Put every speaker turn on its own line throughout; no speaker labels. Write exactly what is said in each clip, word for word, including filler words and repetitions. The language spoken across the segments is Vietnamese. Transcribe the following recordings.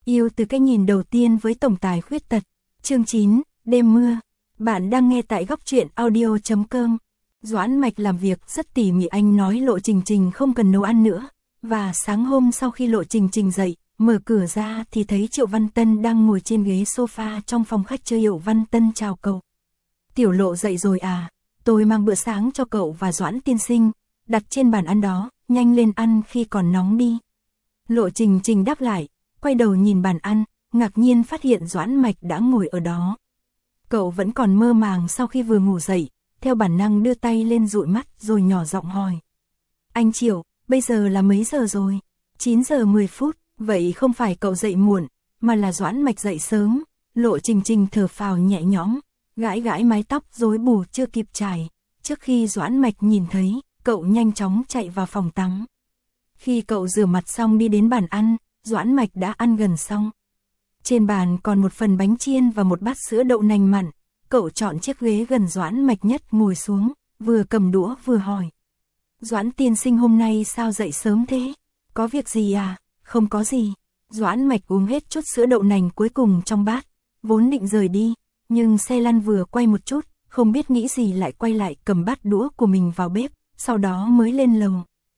Yêu từ cái nhìn đầu tiên với tổng tài khuyết tật. Chương chín, đêm mưa. Bạn đang nghe tại góc truyện audio chấm com. Doãn Mạch làm việc rất tỉ mỉ, anh nói Lộ Trình Trình không cần nấu ăn nữa. Và sáng hôm sau khi Lộ Trình Trình dậy, mở cửa ra thì thấy Triệu Văn Tân đang ngồi trên ghế sofa trong phòng khách chơi. Triệu Văn Tân chào cậu. Tiểu Lộ dậy rồi à, tôi mang bữa sáng cho cậu và Doãn tiên sinh, đặt trên bàn ăn đó, nhanh lên ăn khi còn nóng đi. Lộ Trình Trình đáp lại, quay đầu nhìn bàn ăn, ngạc nhiên phát hiện Doãn Mạch đã ngồi ở đó. Cậu vẫn còn mơ màng sau khi vừa ngủ dậy, theo bản năng đưa tay lên dụi mắt rồi nhỏ giọng hỏi. Anh Triệu, bây giờ là mấy giờ rồi? chín giờ mười phút, vậy không phải cậu dậy muộn, mà là Doãn Mạch dậy sớm. Lộ Trình Trình thở phào nhẹ nhõm, gãi gãi mái tóc rối bù chưa kịp chải. Trước khi Doãn Mạch nhìn thấy, cậu nhanh chóng chạy vào phòng tắm. Khi cậu rửa mặt xong đi đến bàn ăn, Doãn Mạch đã ăn gần xong. Trên bàn còn một phần bánh chiên và một bát sữa đậu nành mặn. Cậu chọn chiếc ghế gần Doãn Mạch nhất ngồi xuống, vừa cầm đũa vừa hỏi. Doãn tiên sinh hôm nay sao dậy sớm thế? Có việc gì à? Không có gì. Doãn Mạch uống hết chút sữa đậu nành cuối cùng trong bát, vốn định rời đi, nhưng xe lăn vừa quay một chút, không biết nghĩ gì lại quay lại cầm bát đũa của mình vào bếp, sau đó mới lên lầu.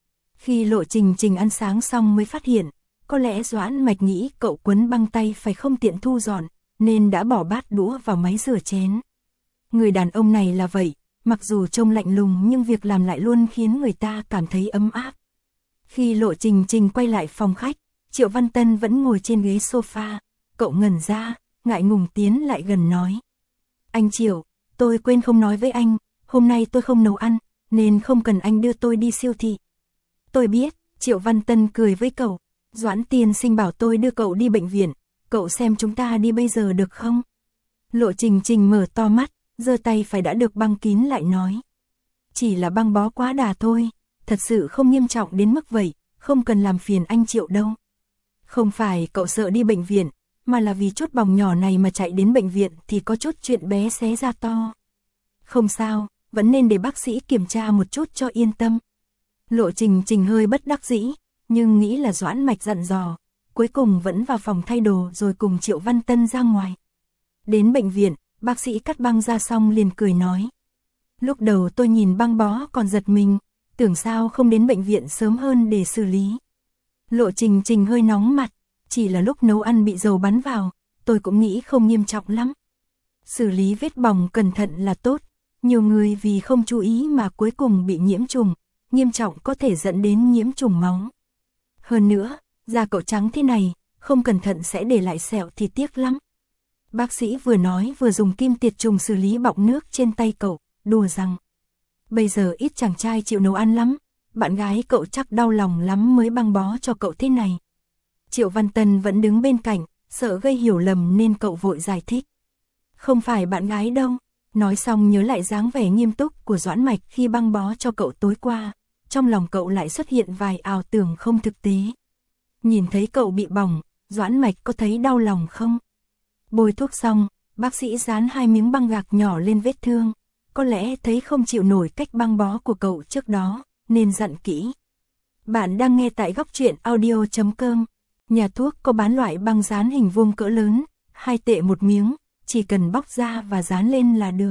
Khi Lộ Trình Trình ăn sáng xong mới phát hiện, có lẽ Doãn Mạch nghĩ cậu quấn băng tay phải không tiện thu dọn, nên đã bỏ bát đũa vào máy rửa chén. Người đàn ông này là vậy, mặc dù trông lạnh lùng nhưng việc làm lại luôn khiến người ta cảm thấy ấm áp. Khi Lộ Trình Trình quay lại phòng khách, Triệu Văn Tân vẫn ngồi trên ghế sofa, cậu ngẩn ra, ngại ngùng tiến lại gần nói. Anh Triệu, tôi quên không nói với anh, hôm nay tôi không nấu ăn, nên không cần anh đưa tôi đi siêu thị. Tôi biết, Triệu Văn Tân cười với cậu. Doãn tiên sinh bảo tôi đưa cậu đi bệnh viện, cậu xem chúng ta đi bây giờ được không? Lộ Trình Trình mở to mắt, giơ tay phải đã được băng kín lại nói. Chỉ là băng bó quá đà thôi, thật sự không nghiêm trọng đến mức vậy, không cần làm phiền anh Triệu đâu. Không phải cậu sợ đi bệnh viện, mà là vì chút bỏng nhỏ này mà chạy đến bệnh viện thì có chút chuyện bé xé ra to. Không sao, vẫn nên để bác sĩ kiểm tra một chút cho yên tâm. Lộ Trình Trình hơi bất đắc dĩ, nhưng nghĩ là Doãn Mạch dặn dò, cuối cùng vẫn vào phòng thay đồ rồi cùng Triệu Văn Tân ra ngoài. Đến bệnh viện, bác sĩ cắt băng ra xong liền cười nói. Lúc đầu tôi nhìn băng bó còn giật mình, tưởng sao không đến bệnh viện sớm hơn để xử lý. Lộ Trình Trình hơi nóng mặt, chỉ là lúc nấu ăn bị dầu bắn vào, tôi cũng nghĩ không nghiêm trọng lắm. Xử lý vết bỏng cẩn thận là tốt, nhiều người vì không chú ý mà cuối cùng bị nhiễm trùng, nghiêm trọng có thể dẫn đến nhiễm trùng máu. Hơn nữa, da cậu trắng thế này, không cẩn thận sẽ để lại sẹo thì tiếc lắm. Bác sĩ vừa nói vừa dùng kim tiệt trùng xử lý bọng nước trên tay cậu, đùa rằng. Bây giờ ít chàng trai chịu nấu ăn lắm, bạn gái cậu chắc đau lòng lắm mới băng bó cho cậu thế này. Triệu Văn Tân vẫn đứng bên cạnh, sợ gây hiểu lầm nên cậu vội giải thích. Không phải bạn gái đâu. Nói xong nhớ lại dáng vẻ nghiêm túc của Doãn Mạch khi băng bó cho cậu tối qua, trong lòng cậu lại xuất hiện vài ảo tưởng không thực tế. Nhìn thấy cậu bị bỏng, Doãn Mạch có thấy đau lòng không? Bôi thuốc xong, bác sĩ dán hai miếng băng gạc nhỏ lên vết thương, có lẽ thấy không chịu nổi cách băng bó của cậu trước đó, nên dặn kỹ. Bạn đang nghe tại góc truyện audio chấm com. Nhà thuốc có bán loại băng dán hình vuông cỡ lớn, hai tệ một miếng, chỉ cần bóc ra và dán lên là được.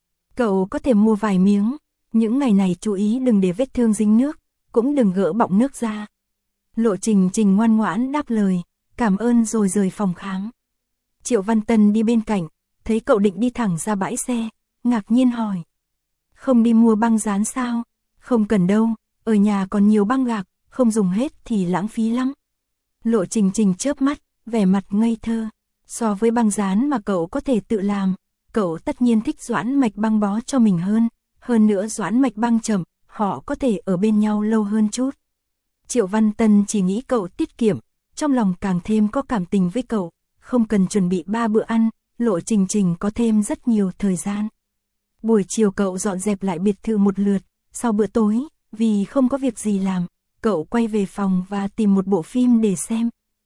Cậu có thể mua vài miếng, những ngày này chú ý đừng để vết thương dính nước, cũng đừng gỡ bọng nước ra. Lộ Trình Trình ngoan ngoãn đáp lời, cảm ơn rồi rời phòng khám. Triệu Văn Tân đi bên cạnh, thấy cậu định đi thẳng ra bãi xe, ngạc nhiên hỏi. Không đi mua băng dán sao? Không cần đâu, ở nhà còn nhiều băng gạc, không dùng hết thì lãng phí lắm. Lộ Trình Trình chớp mắt, vẻ mặt ngây thơ. So với băng dán mà cậu có thể tự làm, cậu tất nhiên thích Doãn Mạch băng bó cho mình hơn, hơn nữa Doãn Mạch băng chậm, họ có thể ở bên nhau lâu hơn chút. Triệu Văn Tân chỉ nghĩ cậu tiết kiệm, trong lòng càng thêm có cảm tình với cậu, không cần chuẩn bị ba bữa ăn, Lộ Trình Trình có thêm rất nhiều thời gian. Buổi chiều cậu dọn dẹp lại biệt thự một lượt, sau bữa tối, vì không có việc gì làm, cậu quay về phòng và tìm một bộ phim để xem.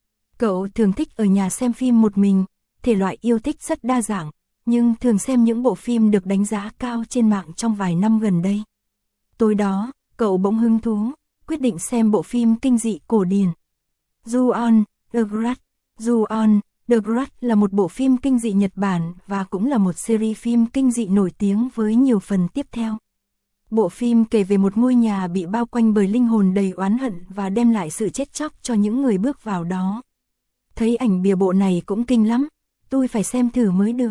Cậu thường thích ở nhà xem phim một mình, thể loại yêu thích rất đa dạng, nhưng thường xem những bộ phim được đánh giá cao trên mạng trong vài năm gần đây. Tối đó, cậu bỗng hứng thú, quyết định xem bộ phim kinh dị cổ điển. Ju-on, The Grudge. Ju-on, The Grudge là một bộ phim kinh dị Nhật Bản và cũng là một series phim kinh dị nổi tiếng với nhiều phần tiếp theo. Bộ phim kể về một ngôi nhà bị bao quanh bởi linh hồn đầy oán hận và đem lại sự chết chóc cho những người bước vào đó. Thấy ảnh bìa bộ này cũng kinh lắm, tôi phải xem thử mới được.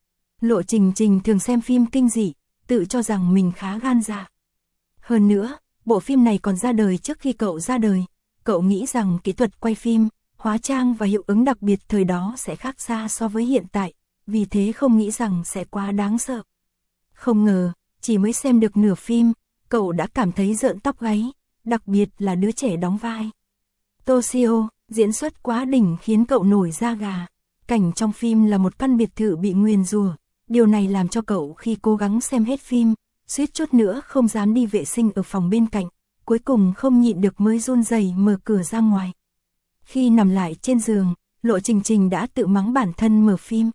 Lộ Trình Trình thường xem phim kinh dị, tự cho rằng mình khá gan dạ. Hơn nữa, bộ phim này còn ra đời trước khi cậu ra đời. Cậu nghĩ rằng kỹ thuật quay phim, hóa trang và hiệu ứng đặc biệt thời đó sẽ khác xa so với hiện tại, vì thế không nghĩ rằng sẽ quá đáng sợ. Không ngờ, chỉ mới xem được nửa phim, cậu đã cảm thấy rợn tóc gáy, đặc biệt là đứa trẻ đóng vai. Toshio, diễn xuất quá đỉnh khiến cậu nổi da gà. Cảnh trong phim là một căn biệt thự bị nguyền rủa. Điều này làm cho cậu khi cố gắng xem hết phim, suýt chút nữa không dám đi vệ sinh ở phòng bên cạnh, cuối cùng không nhịn được mới run rẩy mở cửa ra ngoài. Khi nằm lại trên giường, Lộ Trình Trình đã tự mắng bản thân mở phim.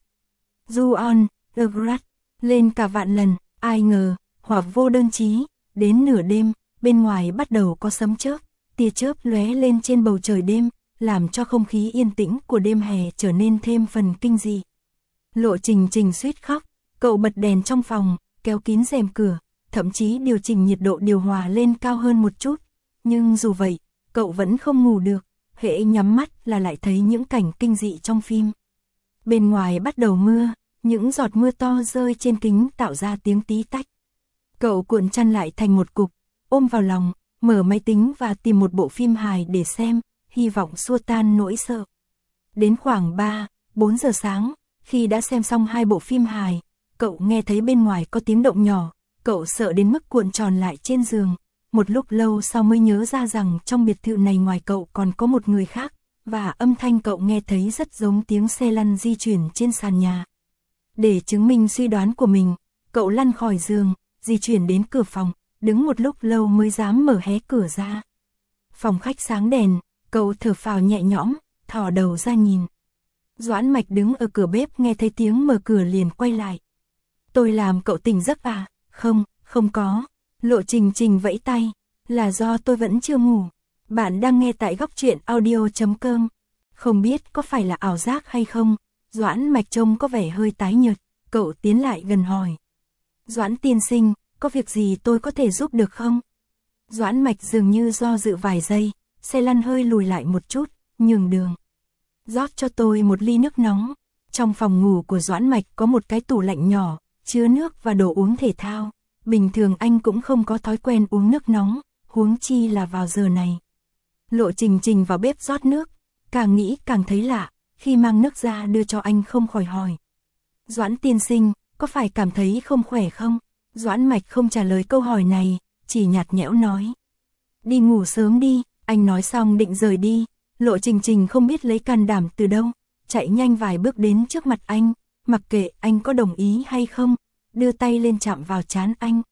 Ju-on, The Grudge, lên cả vạn lần, ai ngờ, hỏa vô đơn chí, đến nửa đêm, bên ngoài bắt đầu có sấm chớp, tia chớp lóe lên trên bầu trời đêm, làm cho không khí yên tĩnh của đêm hè trở nên thêm phần kinh dị. Lộ Trình Trình suýt khóc, cậu bật đèn trong phòng, kéo kín rèm cửa, thậm chí điều chỉnh nhiệt độ điều hòa lên cao hơn một chút, nhưng dù vậy, cậu vẫn không ngủ được, hễ nhắm mắt là lại thấy những cảnh kinh dị trong phim. Bên ngoài bắt đầu mưa, những giọt mưa to rơi trên kính tạo ra tiếng tí tách. Cậu cuộn chăn lại thành một cục, ôm vào lòng, mở máy tính và tìm một bộ phim hài để xem, hy vọng xua tan nỗi sợ. Đến khoảng ba, bốn giờ sáng, khi đã xem xong hai bộ phim hài, cậu nghe thấy bên ngoài có tiếng động nhỏ, cậu sợ đến mức cuộn tròn lại trên giường. Một lúc lâu sau mới nhớ ra rằng trong biệt thự này ngoài cậu còn có một người khác, và âm thanh cậu nghe thấy rất giống tiếng xe lăn di chuyển trên sàn nhà. Để chứng minh suy đoán của mình, cậu lăn khỏi giường, di chuyển đến cửa phòng, đứng một lúc lâu mới dám mở hé cửa ra. Phòng khách sáng đèn, cậu thở phào nhẹ nhõm, thò đầu ra nhìn. Doãn Mạch đứng ở cửa bếp nghe thấy tiếng mở cửa liền quay lại. Tôi làm cậu tỉnh giấc à? Không, không có. Lộ Trình Trình vẫy tay, là do tôi vẫn chưa ngủ. Bạn đang nghe tại góc truyện audio chấm com. Không biết có phải là ảo giác hay không? Doãn Mạch trông có vẻ hơi tái nhợt, cậu tiến lại gần hỏi. Doãn tiên sinh, có việc gì tôi có thể giúp được không? Doãn Mạch dường như do dự vài giây, xe lăn hơi lùi lại một chút, nhường đường. Rót cho tôi một ly nước nóng. Trong phòng ngủ của Doãn Mạch có một cái tủ lạnh nhỏ, chứa nước và đồ uống thể thao. Bình thường anh cũng không có thói quen uống nước nóng, huống chi là vào giờ này. Lộ Trình Trình vào bếp rót nước, càng nghĩ càng thấy lạ, khi mang nước ra đưa cho anh không khỏi hỏi. Doãn tiên sinh, có phải cảm thấy không khỏe không? Doãn Mạch không trả lời câu hỏi này, chỉ nhạt nhẽo nói. Đi ngủ sớm đi, anh nói xong định rời đi. Lộ Trình Trình không biết lấy can đảm từ đâu, chạy nhanh vài bước đến trước mặt anh, mặc kệ anh có đồng ý hay không, đưa tay lên chạm vào trán anh.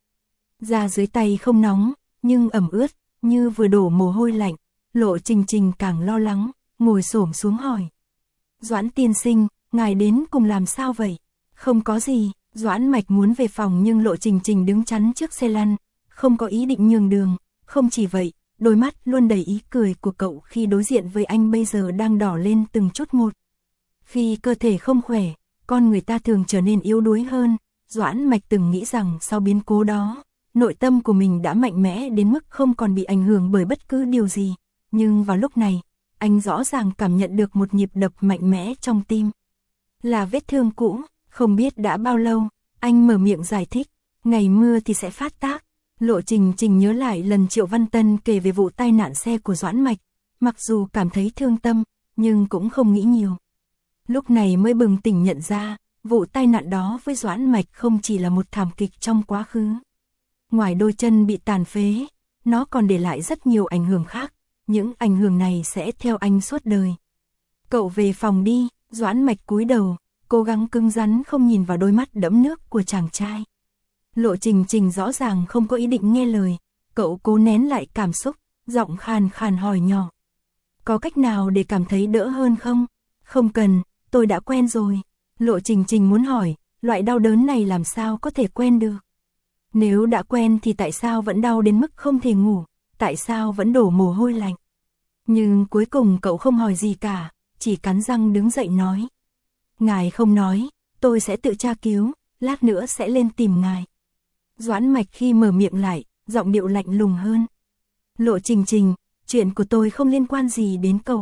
Da dưới tay không nóng, nhưng ẩm ướt, như vừa đổ mồ hôi lạnh. Lộ Trình Trình càng lo lắng, ngồi xổm xuống hỏi. Doãn tiên sinh, ngài đến cùng làm sao vậy? Không có gì. Doãn Mạch muốn về phòng nhưng Lộ Trình Trình đứng chắn trước xe lăn, không có ý định nhường đường. Không chỉ vậy, đôi mắt luôn đầy ý cười của cậu khi đối diện với anh bây giờ đang đỏ lên từng chút một. Khi cơ thể không khỏe, con người ta thường trở nên yếu đuối hơn. Doãn Mạch từng nghĩ rằng sau biến cố đó, nội tâm của mình đã mạnh mẽ đến mức không còn bị ảnh hưởng bởi bất cứ điều gì. Nhưng vào lúc này, anh rõ ràng cảm nhận được một nhịp đập mạnh mẽ trong tim. Là vết thương cũ, không biết đã bao lâu, anh mở miệng giải thích, ngày mưa thì sẽ phát tác. Lộ Trình Trình nhớ lại lần Triệu Văn Tân kể về vụ tai nạn xe của Doãn Mạch, mặc dù cảm thấy thương tâm, nhưng cũng không nghĩ nhiều. Lúc này mới bừng tỉnh nhận ra, vụ tai nạn đó với Doãn Mạch không chỉ là một thảm kịch trong quá khứ. Ngoài đôi chân bị tàn phế, nó còn để lại rất nhiều ảnh hưởng khác, những ảnh hưởng này sẽ theo anh suốt đời. Cậu về phòng đi, Doãn Mạch cúi đầu, cố gắng cứng rắn không nhìn vào đôi mắt đẫm nước của chàng trai. Lộ Trình Trình rõ ràng không có ý định nghe lời, cậu cố nén lại cảm xúc, giọng khàn khàn hỏi nhỏ. Có cách nào để cảm thấy đỡ hơn không? Không cần, tôi đã quen rồi. Lộ Trình Trình muốn hỏi, loại đau đớn này làm sao có thể quen được? Nếu đã quen thì tại sao vẫn đau đến mức không thể ngủ, tại sao vẫn đổ mồ hôi lạnh? Nhưng cuối cùng cậu không hỏi gì cả, chỉ cắn răng đứng dậy nói. Ngài không nói, tôi sẽ tự tra cứu, lát nữa sẽ lên tìm ngài. Doãn Mạch khi mở miệng lại, giọng điệu lạnh lùng hơn. Lộ Trình Trình, chuyện của tôi không liên quan gì đến cậu.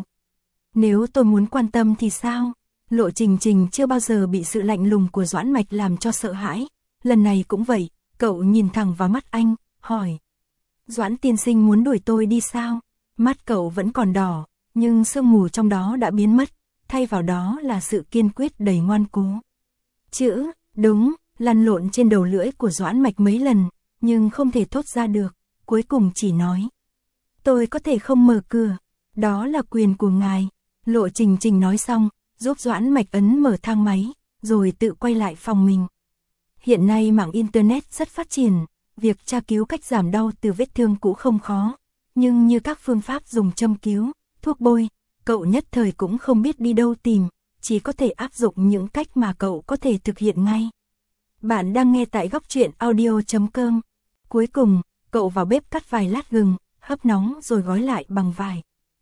Nếu tôi muốn quan tâm thì sao? Lộ Trình Trình chưa bao giờ bị sự lạnh lùng của Doãn Mạch làm cho sợ hãi. Lần này cũng vậy, cậu nhìn thẳng vào mắt anh, hỏi. Doãn tiên sinh muốn đuổi tôi đi sao? Mắt cậu vẫn còn đỏ, nhưng sương mù trong đó đã biến mất, thay vào đó là sự kiên quyết đầy ngoan cố. Chữ, đúng, lăn lộn trên đầu lưỡi của Doãn Mạch mấy lần, nhưng không thể thốt ra được, cuối cùng chỉ nói. Tôi có thể không mở cửa, đó là quyền của ngài. Lộ Trình Trình nói xong, giúp Doãn Mạch ấn mở thang máy, rồi tự quay lại phòng mình. Hiện nay mạng Internet rất phát triển, việc tra cứu cách giảm đau từ vết thương cũ không khó, nhưng như các phương pháp dùng châm cứu, thuốc bôi, cậu nhất thời cũng không biết đi đâu tìm, chỉ có thể áp dụng những cách mà cậu có thể thực hiện ngay. Bạn đang nghe tại góc truyện audio chấm com. Cuối cùng, cậu vào bếp cắt vài lát gừng, hấp nóng rồi gói lại bằng vải.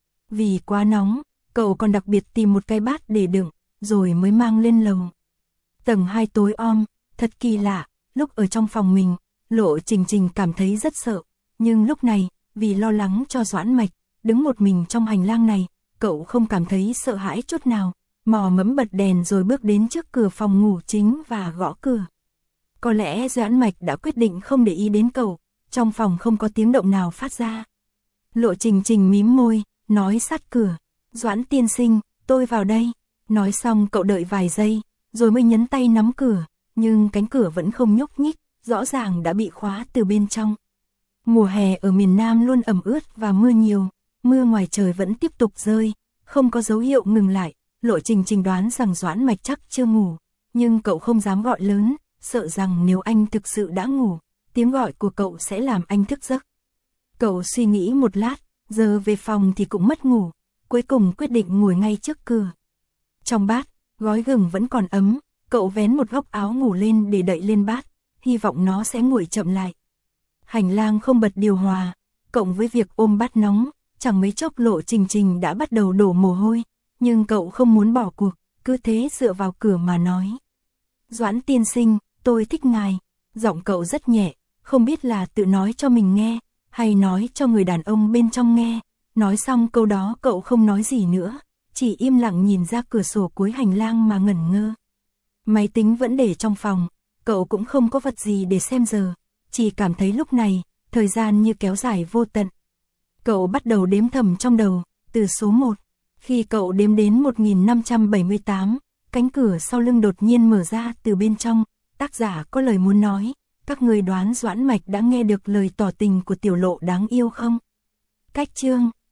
Vì quá nóng, cậu còn đặc biệt tìm một cái bát để đựng, rồi mới mang lên lầu. Tầng hai tối om, thật kỳ lạ, lúc ở trong phòng mình, Lộ Trình Trình cảm thấy rất sợ, nhưng lúc này, vì lo lắng cho Doãn Mạch, đứng một mình trong hành lang này, cậu không cảm thấy sợ hãi chút nào, mò mẫm bật đèn rồi bước đến trước cửa phòng ngủ chính và gõ cửa. Có lẽ Doãn Mạch đã quyết định không để ý đến cậu, trong phòng không có tiếng động nào phát ra. Lộ Trình Trình mím môi, nói sát cửa, Doãn tiên sinh, tôi vào đây. Nói xong cậu đợi vài giây, rồi mới nhấn tay nắm cửa, nhưng cánh cửa vẫn không nhúc nhích, rõ ràng đã bị khóa từ bên trong. Mùa hè ở miền Nam luôn ẩm ướt và mưa nhiều, mưa ngoài trời vẫn tiếp tục rơi, không có dấu hiệu ngừng lại. Lộ Trình Trình đoán rằng Doãn Mạch chắc chưa ngủ, nhưng cậu không dám gọi lớn, sợ rằng nếu anh thực sự đã ngủ, tiếng gọi của cậu sẽ làm anh thức giấc. Cậu suy nghĩ một lát, giờ về phòng thì cũng mất ngủ, cuối cùng quyết định ngồi ngay trước cửa. Trong bát, gói gừng vẫn còn ấm, cậu vén một góc áo ngủ lên để đậy lên bát, hy vọng nó sẽ nguội chậm lại. Hành lang không bật điều hòa, cộng với việc ôm bát nóng, chẳng mấy chốc Lộ Trình Trình đã bắt đầu đổ mồ hôi, nhưng cậu không muốn bỏ cuộc, cứ thế dựa vào cửa mà nói. Doãn tiên sinh, tôi thích ngài. Giọng cậu rất nhẹ, không biết là tự nói cho mình nghe, hay nói cho người đàn ông bên trong nghe. Nói xong câu đó cậu không nói gì nữa, chỉ im lặng nhìn ra cửa sổ cuối hành lang mà ngẩn ngơ. Máy tính vẫn để trong phòng, cậu cũng không có vật gì để xem giờ, chỉ cảm thấy lúc này, thời gian như kéo dài vô tận. Cậu bắt đầu đếm thầm trong đầu, từ số một. Khi cậu đếm đến một nghìn năm trăm bảy mươi tám, cánh cửa sau lưng đột nhiên mở ra từ bên trong, tác giả có lời muốn nói, các người đoán Doãn Mạch đã nghe được lời tỏ tình của tiểu Lộ đáng yêu không? Cách chương